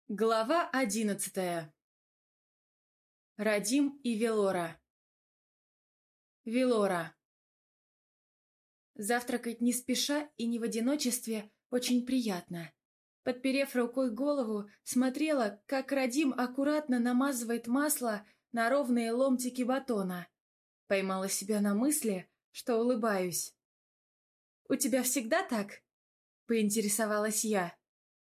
Глава 11. Радим и Велора. Велора. Завтракать не спеша и не в одиночестве очень приятно. Подперев рукой голову, смотрела, как Радим аккуратно намазывает масло на ровные ломтики батона. Поймала себя на мысли, что улыбаюсь. «У тебя всегда так?» — поинтересовалась я.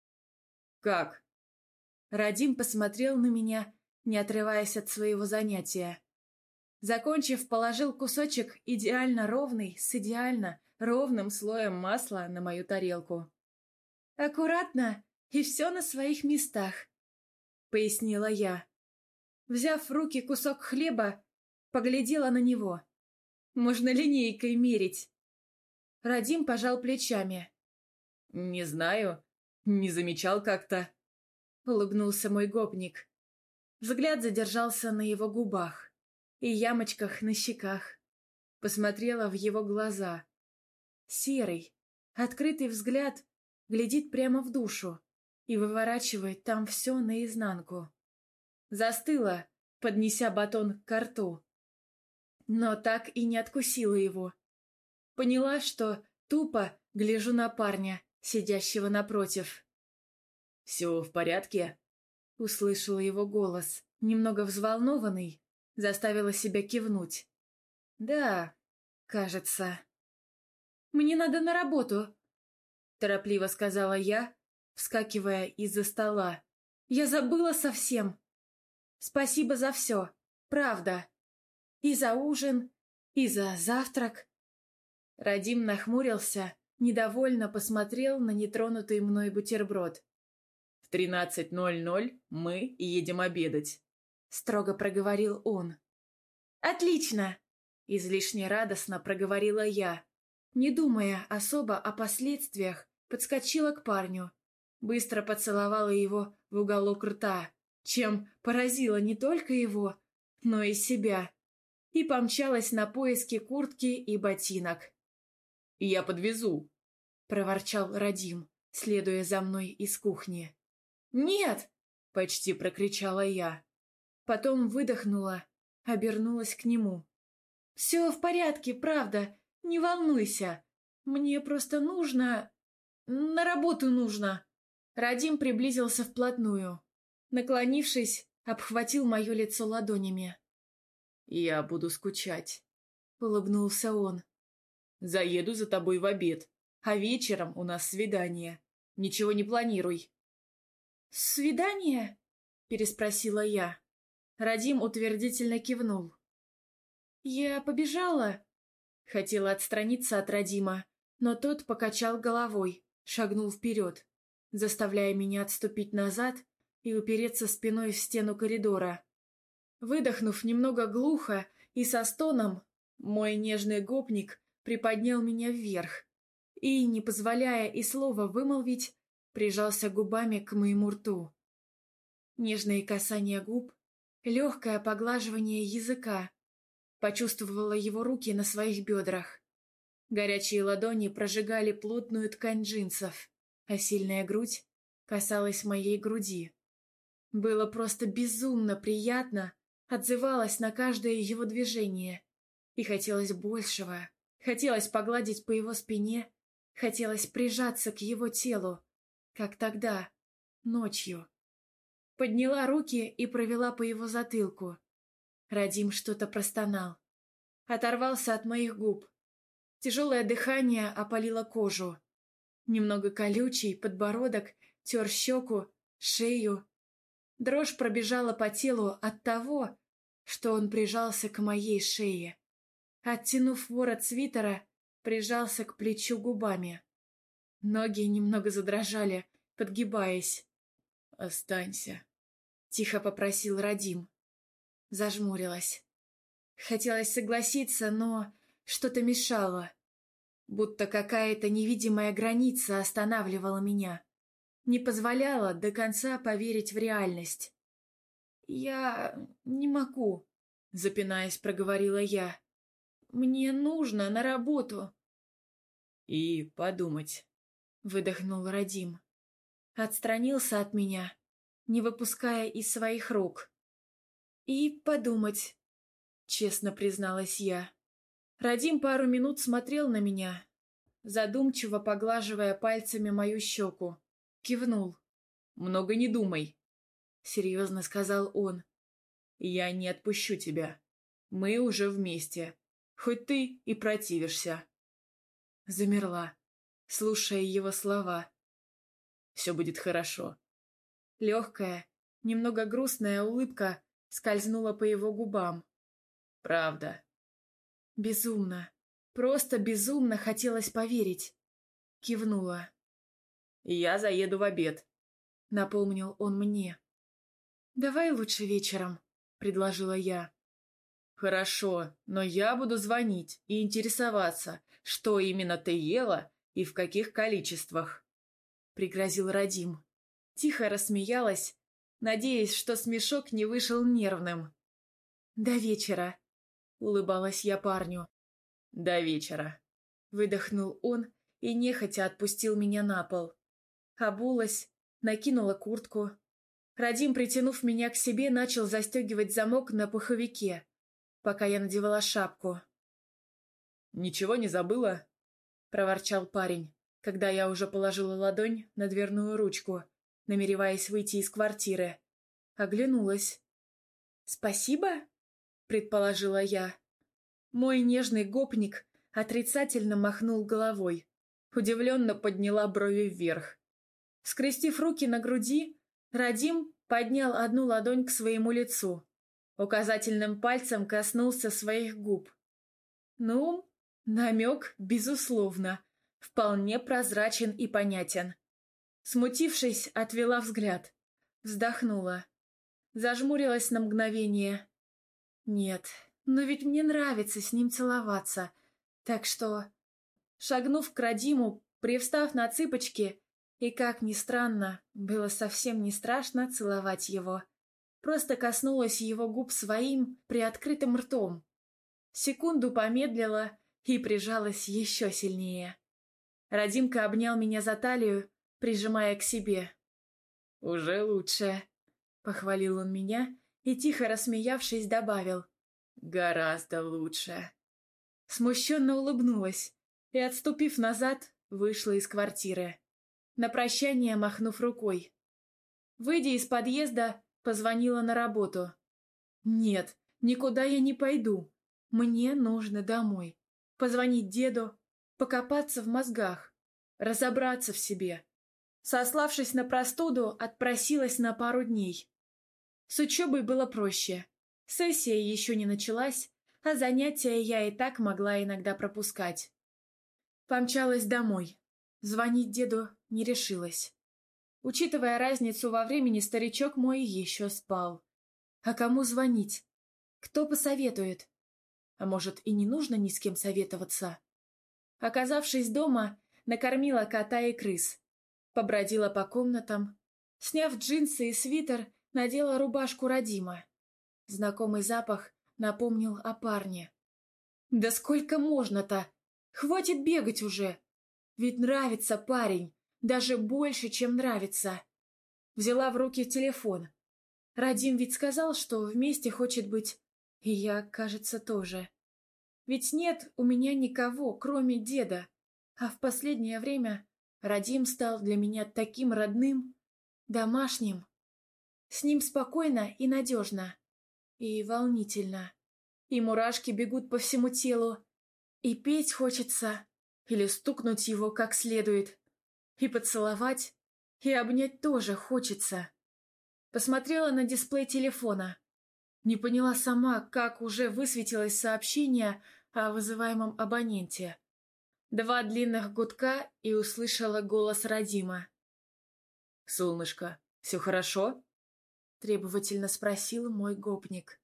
«Как?» Радим посмотрел на меня, не отрываясь от своего занятия. Закончив, положил кусочек идеально ровный с идеально ровным слоем масла на мою тарелку. «Аккуратно и все на своих местах», — пояснила я. Взяв в руки кусок хлеба, поглядела на него. «Можно линейкой мерить». Радим пожал плечами. «Не знаю, не замечал как-то». — улыбнулся мой гопник. Взгляд задержался на его губах и ямочках на щеках. Посмотрела в его глаза. Серый, открытый взгляд глядит прямо в душу и выворачивает там все наизнанку. Застыла, поднеся батон к рту. Но так и не откусила его. Поняла, что тупо гляжу на парня, сидящего напротив. «Все в порядке?» — услышала его голос, немного взволнованный, заставила себя кивнуть. «Да, кажется». «Мне надо на работу», — торопливо сказала я, вскакивая из-за стола. «Я забыла совсем. Спасибо за все, правда. И за ужин, и за завтрак». Радим нахмурился, недовольно посмотрел на нетронутый мной бутерброд. «В 13:00 мы едем обедать», — строго проговорил он. «Отлично!» — излишне радостно проговорила я. Не думая особо о последствиях, подскочила к парню, быстро поцеловала его в уголок рта, чем поразила не только его, но и себя, и помчалась на поиски куртки и ботинок. «Я подвезу», — проворчал Радим, следуя за мной из кухни. «Нет!» — почти прокричала я. Потом выдохнула, обернулась к нему. «Все в порядке, правда, не волнуйся. Мне просто нужно... на работу нужно». Радим приблизился вплотную. Наклонившись, обхватил мое лицо ладонями. «Я буду скучать», — улыбнулся он. «Заеду за тобой в обед, а вечером у нас свидание. Ничего не планируй». «Свидание?» — переспросила я. Радим утвердительно кивнул. «Я побежала?» Хотела отстраниться от Радима, но тот покачал головой, шагнул вперед, заставляя меня отступить назад и упереться спиной в стену коридора. Выдохнув немного глухо и со стоном, мой нежный гопник приподнял меня вверх и, не позволяя и слова вымолвить, прижался губами к моему рту. Нежные касания губ, легкое поглаживание языка. Почувствовала его руки на своих бедрах. Горячие ладони прожигали плотную ткань джинсов, а сильная грудь касалась моей груди. Было просто безумно приятно, отзывалась на каждое его движение. И хотелось большего. Хотелось погладить по его спине, хотелось прижаться к его телу, как тогда, ночью. Подняла руки и провела по его затылку. Радим что-то простонал. Оторвался от моих губ. Тяжелое дыхание опалило кожу. Немного колючий подбородок тер щеку, шею. Дрожь пробежала по телу от того, что он прижался к моей шее. Оттянув ворот свитера, прижался к плечу губами. Ноги немного задрожали, подгибаясь. «Останься», — тихо попросил Радим. Зажмурилась. Хотелось согласиться, но что-то мешало. Будто какая-то невидимая граница останавливала меня. Не позволяла до конца поверить в реальность. «Я не могу», — запинаясь, проговорила я. «Мне нужно на работу». «И подумать», — выдохнул Радим. Отстранился от меня. не выпуская из своих рук. «И подумать», — честно призналась я. Радим пару минут смотрел на меня, задумчиво поглаживая пальцами мою щеку. Кивнул. «Много не думай», — серьезно сказал он. «Я не отпущу тебя. Мы уже вместе, хоть ты и противишься». Замерла, слушая его слова. «Все будет хорошо». Легкая, немного грустная улыбка скользнула по его губам. «Правда». Безумно, просто безумно хотелось поверить. Кивнула. «Я заеду в обед», — напомнил он мне. «Давай лучше вечером», — предложила я. «Хорошо, но я буду звонить и интересоваться, что именно ты ела и в каких количествах», — пригрозил Радим. Тихо рассмеялась, надеясь, что смешок не вышел нервным. «До вечера», — улыбалась я парню. «До вечера», — выдохнул он и нехотя отпустил меня на пол. Обулась, накинула куртку. Радим, притянув меня к себе, начал застегивать замок на пуховике, пока я надевала шапку. «Ничего не забыла?» — проворчал парень, когда я уже положила ладонь на дверную ручку, намереваясь выйти из квартиры. Оглянулась. «Спасибо?» — предположила я. Мой нежный гопник отрицательно махнул головой. Удивленно подняла брови вверх. Скрестив руки на груди, Радим поднял одну ладонь к своему лицу. Указательным пальцем коснулся своих губ. Ну, намек, безусловно, вполне прозрачен и понятен. Смутившись, отвела взгляд. Вздохнула. Зажмурилась на мгновение. Нет, но ведь мне нравится с ним целоваться. Так что, шагнув к Радиму, привстав на цыпочки, и, как ни странно, было совсем не страшно целовать его, просто коснулась его губ своим приоткрытым ртом. Секунду помедлила и прижалась еще сильнее. Радимка обнял меня за талию, прижимая к себе. «Уже лучше», — похвалил он меня и, тихо рассмеявшись, добавил. «Гораздо лучше». Смущенно улыбнулась и, отступив назад, вышла из квартиры, на прощание махнув рукой. Выйдя из подъезда, позвонила на работу. «Нет, никуда я не пойду. Мне нужно домой. Позвонить деду, покопаться в мозгах, разобраться в себе». Сославшись на простуду, отпросилась на пару дней. С учебой было проще. Сессия еще не началась, а занятия я и так могла иногда пропускать. Помчалась домой. Звонить деду не решилась. Учитывая разницу во времени, старичок мой еще спал. А кому звонить? Кто посоветует? А может, и не нужно ни с кем советоваться? Оказавшись дома, накормила кота и крыс. Побродила по комнатам. Сняв джинсы и свитер, надела рубашку Радима. Знакомый запах напомнил о парне. «Да сколько можно-то? Хватит бегать уже! Ведь нравится парень, даже больше, чем нравится!» Взяла в руки телефон. Радим ведь сказал, что вместе хочет быть, и я, кажется, тоже. Ведь нет у меня никого, кроме деда, а в последнее время Радим стал для меня таким родным, домашним. С ним спокойно и надежно, и волнительно. И мурашки бегут по всему телу, и петь хочется, или стукнуть его как следует, и поцеловать, и обнять тоже хочется. Посмотрела на дисплей телефона. Не поняла сама, как уже высветилось сообщение о вызываемом абоненте. 2 длинных гудка и услышала голос Радима. «Солнышко, все хорошо?» — требовательно спросил мой гопник.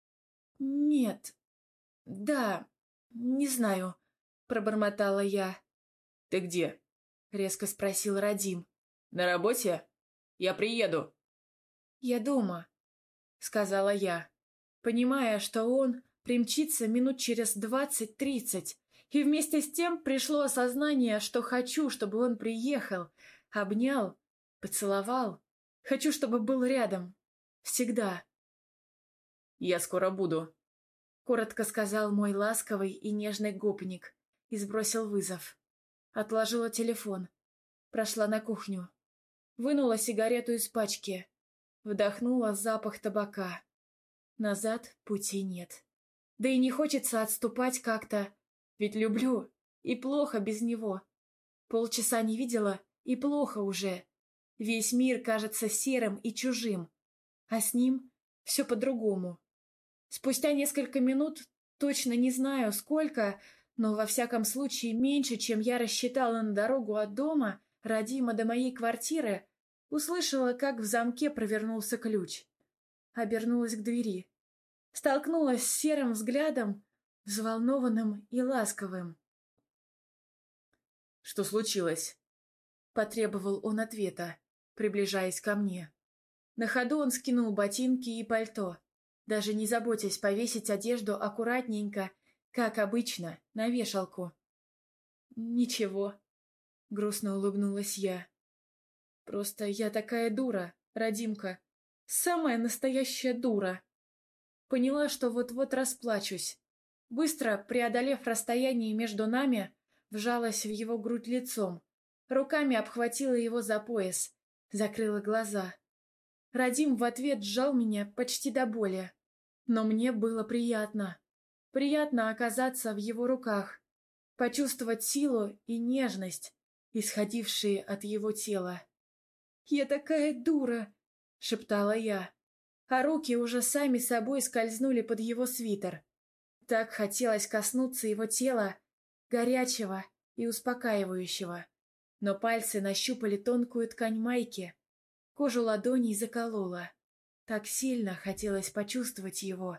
«Нет. Да, не знаю», — пробормотала я. «Ты где?» — резко спросил Радим. «На работе? Я приеду». «Я дома», — сказала я, понимая, что он примчится минут через 20-30. И вместе с тем пришло осознание, что хочу, чтобы он приехал, обнял, поцеловал. Хочу, чтобы был рядом. Всегда. «Я скоро буду», — коротко сказал мой ласковый и нежный гопник и сбросил вызов. Отложила телефон. Прошла на кухню. Вынула сигарету из пачки. Вдохнула запах табака. Назад пути нет. Да и не хочется отступать как-то, ведь люблю, и плохо без него. Полчаса не видела, и плохо уже. Весь мир кажется серым и чужим, а с ним все по-другому. Спустя несколько минут, точно не знаю сколько, но во всяком случае меньше, чем я рассчитала на дорогу от дома, Радима до моей квартиры, услышала, как в замке провернулся ключ. Обернулась к двери. Столкнулась с серым взглядом, взволнованным и ласковым. «Что случилось?» — потребовал он ответа, приближаясь ко мне. На ходу он скинул ботинки и пальто, даже не заботясь повесить одежду аккуратненько, как обычно, на вешалку. «Ничего», — грустно улыбнулась я. «Просто я такая дура, Радимка, самая настоящая дура». Поняла, что вот-вот расплачусь. Быстро, преодолев расстояние между нами, вжалась в его грудь лицом, руками обхватила его за пояс, закрыла глаза. Радим в ответ сжал меня почти до боли. Но мне было приятно. Приятно оказаться в его руках, почувствовать силу и нежность, исходившие от его тела. «Я такая дура!» — шептала я, а руки уже сами собой скользнули под его свитер. Так хотелось коснуться его тела, горячего и успокаивающего. Но пальцы нащупали тонкую ткань майки, кожу ладоней заколола. Так сильно хотелось почувствовать его.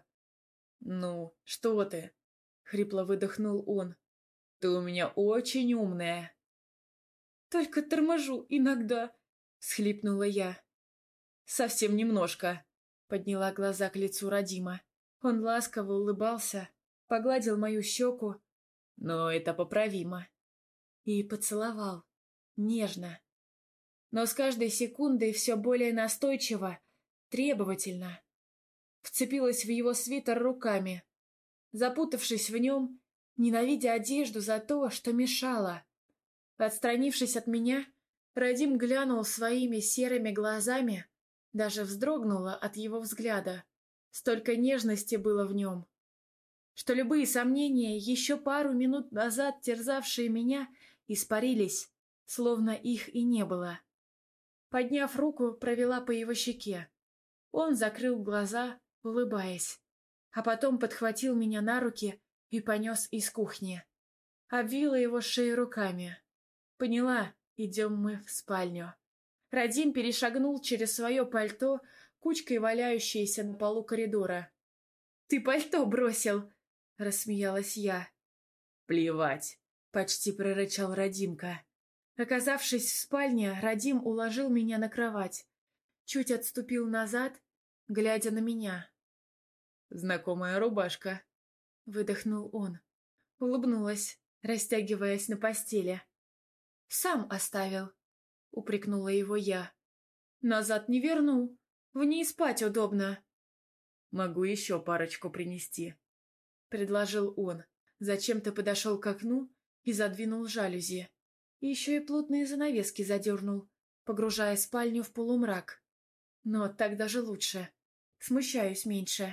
«Ну, что ты?» — хрипло выдохнул он. «Ты у меня очень умная». «Только торможу иногда», — всхлипнула я. «Совсем немножко», — подняла глаза к лицу Радима. Он ласково улыбался, погладил мою щеку. «Но это поправимо». И поцеловал. Нежно. Но с каждой секундой все более настойчиво, требовательно. Вцепилась в его свитер руками, запутавшись в нем, ненавидя одежду за то, что мешала. Отстранившись от меня, Радим глянул своими серыми глазами, даже вздрогнула от его взгляда. Столько нежности было в нем, что любые сомнения, еще пару минут назад терзавшие меня, испарились, словно их и не было. Подняв руку, провела по его щеке. Он закрыл глаза, улыбаясь, а потом подхватил меня на руки и понес из кухни. Обвила его шею руками. Поняла, идем мы в спальню. Радим перешагнул через свое пальто, кучкой валяющееся на полу коридора. «Ты пальто бросил!» — рассмеялась я. «Плевать!» — почти прорычал Радимка. Оказавшись в спальне, Радим уложил меня на кровать. Чуть отступил назад, глядя на меня. «Знакомая рубашка», — выдохнул он. Улыбнулась, растягиваясь на постели. «Сам оставил», — упрекнула его я. «Назад не верну. В ней спать удобно». «Могу еще парочку принести», — предложил он. Зачем-то подошел к окну и задвинул жалюзи. Еще и плотные занавески задернул, погружая спальню в полумрак. Но так даже лучше. Смущаюсь меньше.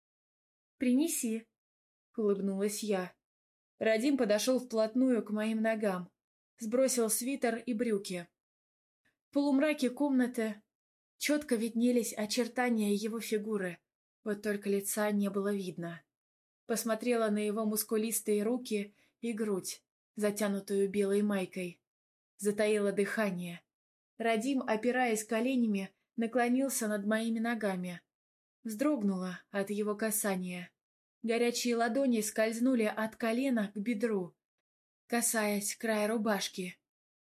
«Принеси», — улыбнулась я. Радим подошел вплотную к моим ногам. Сбросил свитер и брюки. В полумраке комнаты четко виднелись очертания его фигуры, вот только лица не было видно. Посмотрела на его мускулистые руки и грудь, затянутую белой майкой. Затаила дыхание. Радим, опираясь коленями, наклонился над моими ногами. Вздрогнула от его касания. Горячие ладони скользнули от колена к бедру, касаясь края рубашки.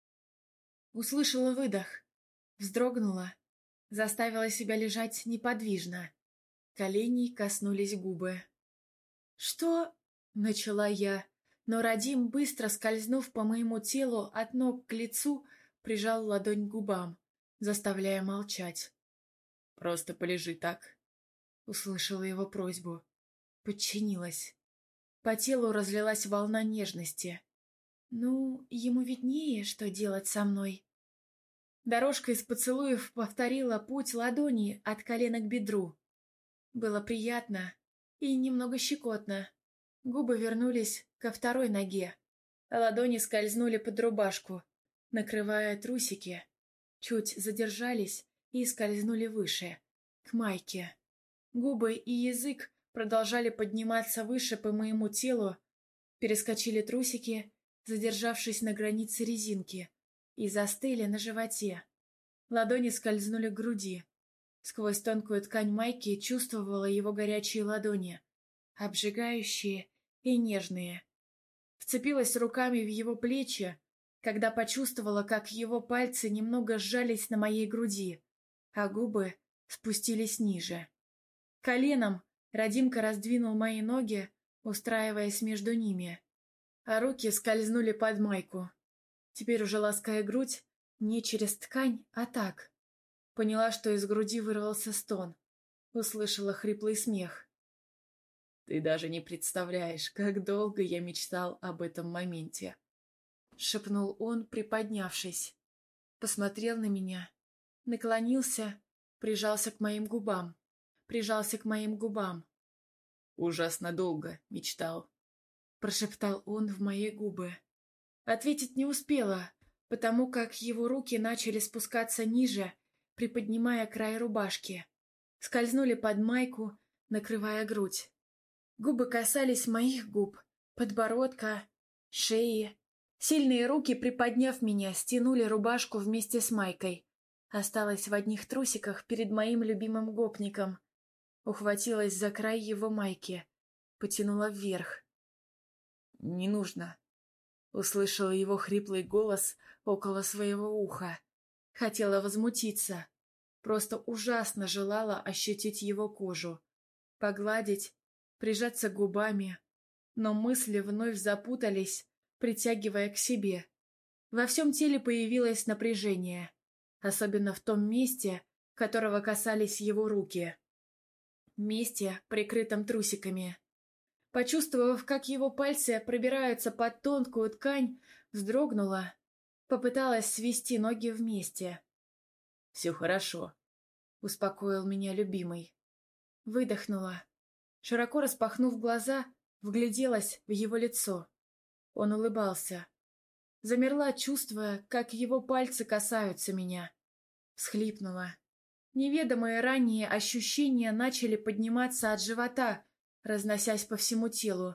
Услышала выдох. Вздрогнула. Заставила себя лежать неподвижно. Коленей коснулись губы. «Что?» — начала я, но Радим, быстро скользнув по моему телу от ног к лицу, прижал ладонь к губам. заставляя молчать. «Просто полежи так». Услышала его просьбу. Подчинилась. По телу разлилась волна нежности. Ну, ему виднее, что делать со мной. Дорожка из поцелуев повторила путь ладони от колена к бедру. Было приятно и немного щекотно. Губы вернулись ко второй ноге. Ладони скользнули под рубашку, накрывая трусики. Чуть задержались и скользнули выше, к майке. Губы и язык продолжали подниматься выше по моему телу, перескочили трусики, задержавшись на границе резинки, и застыли на животе. Ладони скользнули к груди. Сквозь тонкую ткань майки чувствовала его горячие ладони, обжигающие и нежные. Вцепилась руками в его плечи, когда почувствовала, как его пальцы немного сжались на моей груди, а губы спустились ниже. Коленом Радимка раздвинул мои ноги, устраиваясь между ними, а руки скользнули под майку. Теперь уже лаская грудь не через ткань, а так. Поняла, что из груди вырвался стон. Услышала хриплый смех. «Ты даже не представляешь, как долго я мечтал об этом моменте», — шепнул он, приподнявшись. Посмотрел на меня, наклонился, прижался к моим губам. «Ужасно долго мечтал», — прошептал он в мои губы. Ответить не успела, потому как его руки начали спускаться ниже, приподнимая край рубашки. Скользнули под майку, накрывая грудь. Губы касались моих губ, подбородка, шеи. Сильные руки, приподняв меня, стянули рубашку вместе с майкой. Осталась в одних трусиках перед моим любимым гопником. Ухватилась за край его майки, потянула вверх. «Не нужно», — услышала его хриплый голос около своего уха. Хотела возмутиться. Просто ужасно желала ощутить его кожу, погладить, прижаться губами. Но мысли вновь запутались, притягивая к себе. Во всем теле появилось напряжение, особенно в том месте, которого касались его руки. Месте, прикрытом трусиками. Почувствовав, как его пальцы пробираются под тонкую ткань, вздрогнула, попыталась свести ноги вместе. «Все хорошо», — успокоил меня любимый. Выдохнула. Широко распахнув глаза, вгляделась в его лицо. Он улыбался. Замерла, чувствуя, как его пальцы касаются меня. Всхлипнула. Неведомые ранее ощущения начали подниматься от живота, разносясь по всему телу.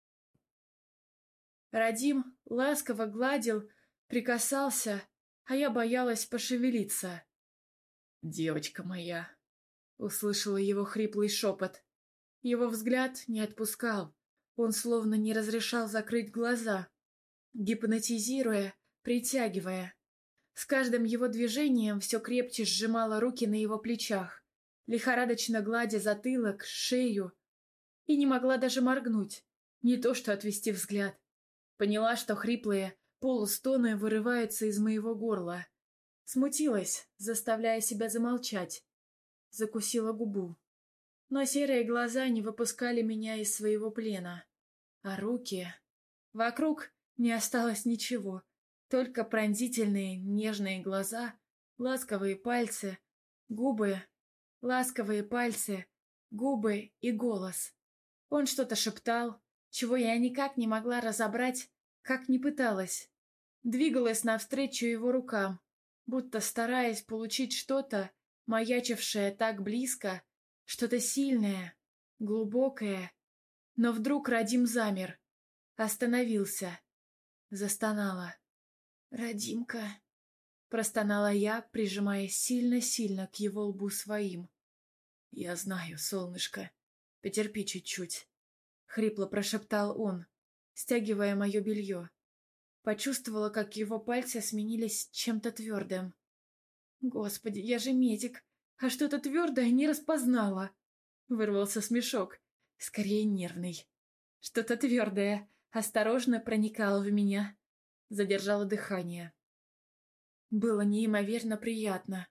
Радим ласково гладил, прикасался, а я боялась пошевелиться. «Девочка моя», — услышала его хриплый шепот. Его взгляд не отпускал, он словно не разрешал закрыть глаза, гипнотизируя, притягивая. С каждым его движением все крепче сжимала руки на его плечах, лихорадочно гладя затылок, шею, и не могла даже моргнуть, не то что отвести взгляд. Поняла, что хриплые полустоны вырываются из моего горла. Смутилась, заставляя себя замолчать. Закусила губу. Но серые глаза не выпускали меня из своего плена. А руки... Вокруг не осталось ничего, только пронзительные, нежные глаза, ласковые пальцы, губы, ласковые пальцы, губы и голос. Он что-то шептал, чего я никак не могла разобрать, как ни пыталась. Двигалась навстречу его рукам, будто стараясь получить что-то, маячившее так близко, что-то сильное, глубокое. Но вдруг Радим замер, остановился, застонала. «Радимка», — простонала я, прижимаясь сильно-сильно к его лбу своим. «Я знаю, солнышко, потерпи чуть-чуть», — хрипло прошептал он, стягивая мое белье. Почувствовала, как его пальцы сменились чем-то твердым. «Господи, я же медик, а что-то твердое не распознала!» Вырвался смешок, скорее нервный. Что-то твердое осторожно проникало в меня. Задержала дыхание. Было неимоверно приятно,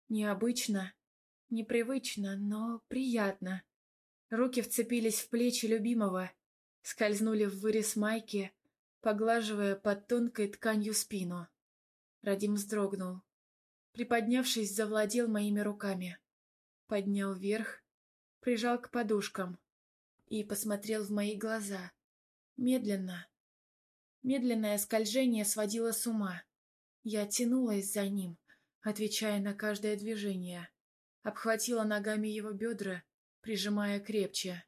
Необычно, непривычно, но приятно. Руки вцепились в плечи любимого, скользнули в вырез майки, поглаживая под тонкой тканью спину. Радим вздрогнул. Приподнявшись, завладел моими руками. Поднял вверх, прижал к подушкам и посмотрел в мои глаза. Медленно. Медленное скольжение сводило с ума. Я тянулась за ним, отвечая на каждое движение. Обхватила ногами его бедра, прижимая крепче.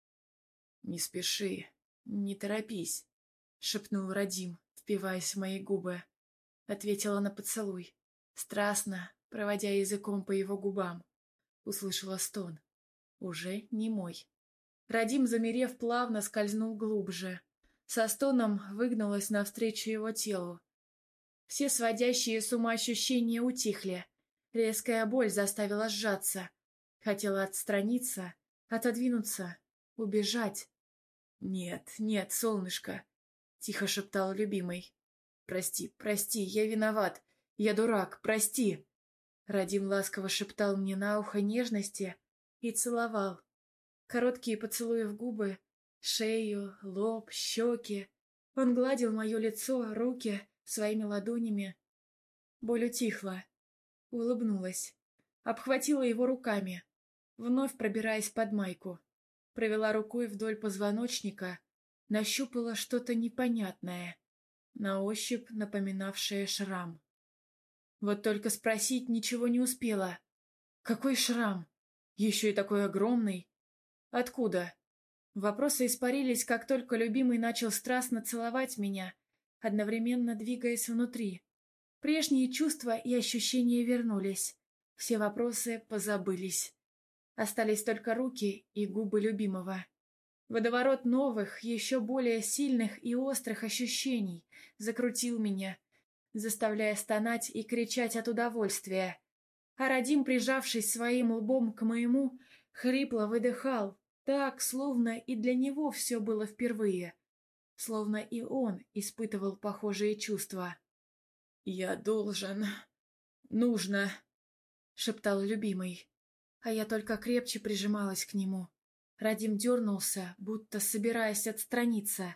«Не спеши, не торопись», — шепнул Радим, впиваясь в мои губы. Ответила на поцелуй, страстно, проводя языком по его губам. Услышала стон. Уже не мой. Радим, замерев, плавно скользнул глубже. Со стоном выгнулась навстречу его телу. Все сводящие с ума ощущения утихли. Резкая боль заставила сжаться. Хотела отстраниться, отодвинуться, убежать. «Нет, нет, солнышко», — тихо шептал любимый. «Прости, прости, я виноват. Я дурак, прости». Радим ласково шептал мне на ухо нежности и целовал. Короткие поцелуи в губы, шею, лоб, щеки. Он гладил мое лицо, руки своими ладонями. Боль утихла. Улыбнулась. Обхватила его руками, вновь пробираясь под майку. Провела рукой вдоль позвоночника, нащупала что-то непонятное, на ощупь напоминавшее шрам. Вот только спросить ничего не успела. Какой шрам? Еще и такой огромный. Откуда? Вопросы испарились, как только любимый начал страстно целовать меня, одновременно двигаясь внутри. Прежние чувства и ощущения вернулись. Все вопросы позабылись. Остались только руки и губы любимого. Водоворот новых, еще более сильных и острых ощущений закрутил меня, заставляя стонать и кричать от удовольствия. А Радим, прижавшись своим лбом к моему, хрипло выдыхал, так, словно и для него все было впервые, словно и он испытывал похожие чувства. «Я должен... нужно...» — шептал любимый, а я только крепче прижималась к нему. Радим дернулся, будто собираясь отстраниться.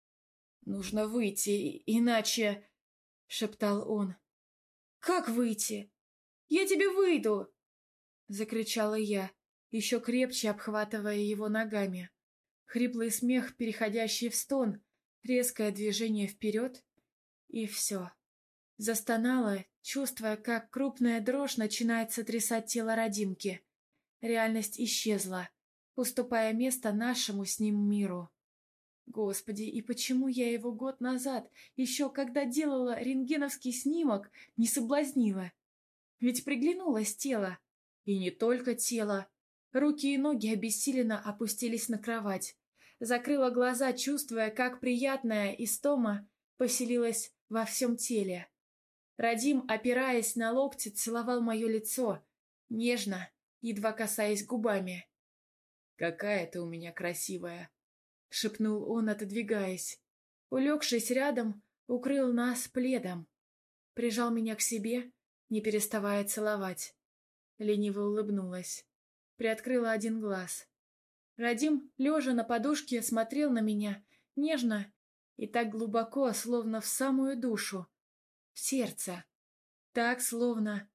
«Нужно выйти, иначе...» — шептал он. «Как выйти? Я тебе выйду!» — закричала я, еще крепче обхватывая его ногами. Хриплый смех, переходящий в стон, резкое движение вперед, и все. Застонала, чувствуя, как крупная дрожь начинает сотрясать тело Радимки. Реальность исчезла, уступая место нашему с ним миру. Господи, и почему я его год назад, еще когда делала рентгеновский снимок, не соблазнила? Ведь приглянулось тело. И не только тело. Руки и ноги обессиленно опустились на кровать. Закрыла глаза, чувствуя, как приятная истома поселилась во всем теле. Радим, опираясь на локти, целовал мое лицо, нежно, едва касаясь губами. «Какая ты у меня красивая!» — шепнул он, отодвигаясь. Улегшись рядом, укрыл нас пледом. Прижал меня к себе, не переставая целовать. Лениво улыбнулась. Приоткрыла один глаз. Радим, лежа на подушке, смотрел на меня нежно и так глубоко, словно в самую душу, в сердце. Так, словно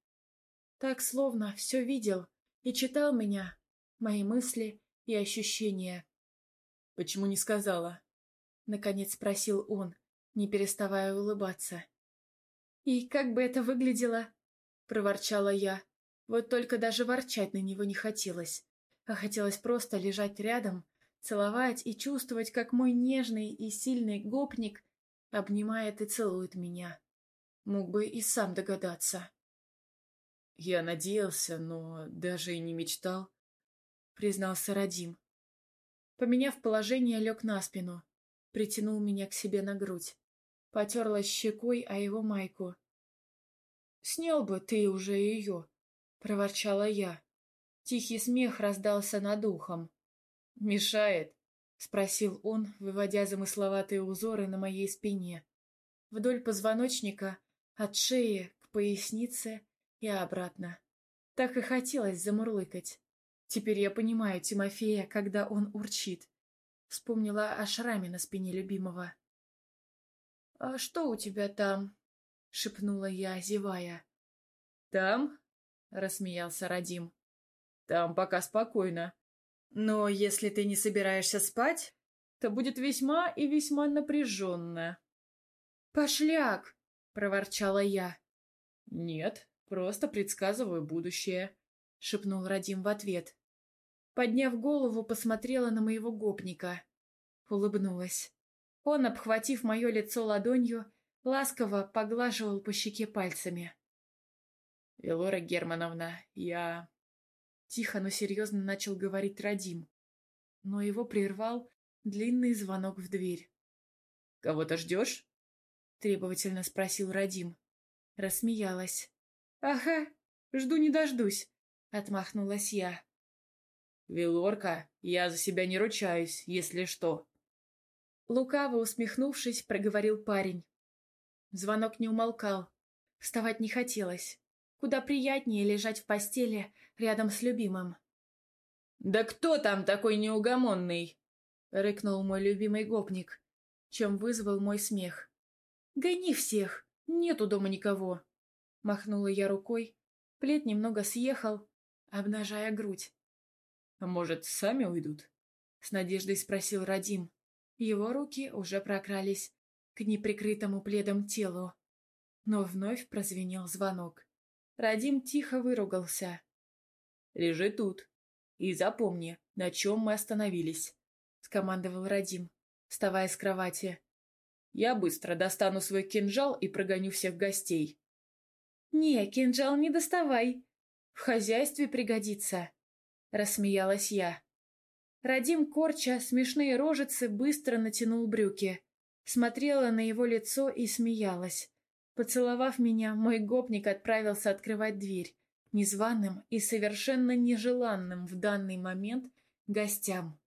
все видел и читал меня, мои мысли и ощущения. «Почему не сказала?» — наконец спросил он, не переставая улыбаться. «И как бы это выглядело?» — проворчала я. Вот только даже ворчать на него не хотелось, а хотелось просто лежать рядом, целовать и чувствовать, как мой нежный и сильный гопник обнимает и целует меня. Мог бы и сам догадаться. «Я надеялся, но даже и не мечтал», — признался Радим. Поменяв положение, лег на спину, притянул меня к себе на грудь, потерлась щекой о его майку. «Снял бы ты уже ее», — проворчала я. Тихий смех раздался над ухом. «Мешает?» — спросил он, выводя замысловатые узоры на моей спине. Вдоль позвоночника, от шеи к пояснице и обратно. Так и хотелось замурлыкать. Теперь я понимаю Тимофея, когда он урчит. Вспомнила о шраме на спине любимого. «А что у тебя там?» — шепнула я, зевая. «Там?» — рассмеялся Радим. «Там пока спокойно. Но если ты не собираешься спать, то будет весьма и весьма напряженно». «Пошляк!» — проворчала я. «Нет, просто предсказываю будущее», — шепнул Радим в ответ. Подняв голову, посмотрела на моего гопника. Улыбнулась. Он, обхватив мое лицо ладонью, ласково поглаживал по щеке пальцами. «Элора Германовна, я...» Тихо, но серьезно начал говорить Радим. Но его прервал длинный звонок в дверь. «Кого-то ждешь?» — требовательно спросил Радим. Рассмеялась. «Ага, жду не дождусь», — отмахнулась я. «Велорка, я за себя не ручаюсь, если что». Лукаво усмехнувшись, проговорил парень. Звонок не умолкал. Вставать не хотелось. Куда приятнее лежать в постели рядом с любимым. «Да кто там такой неугомонный?» — рыкнул мой любимый гопник, чем вызвал мой смех. «Гони всех! Нету дома никого!» Махнула я рукой. Плед немного съехал, обнажая грудь. «А может, сами уйдут?» — с надеждой спросил Радим. Его руки уже прокрались к неприкрытому пледом телу. Но вновь прозвенел звонок. Радим тихо выругался. «Лежи тут. И запомни, на чем мы остановились», — скомандовал Радим, вставая с кровати. «Я быстро достану свой кинжал и прогоню всех гостей». «Не, кинжал не доставай. В хозяйстве пригодится», — рассмеялась я. Радим, корча смешные рожицы, быстро натянул брюки. Смотрела на его лицо и смеялась. Поцеловав меня, мой гопник отправился открывать дверь незваным и совершенно нежеланным в данный момент гостям.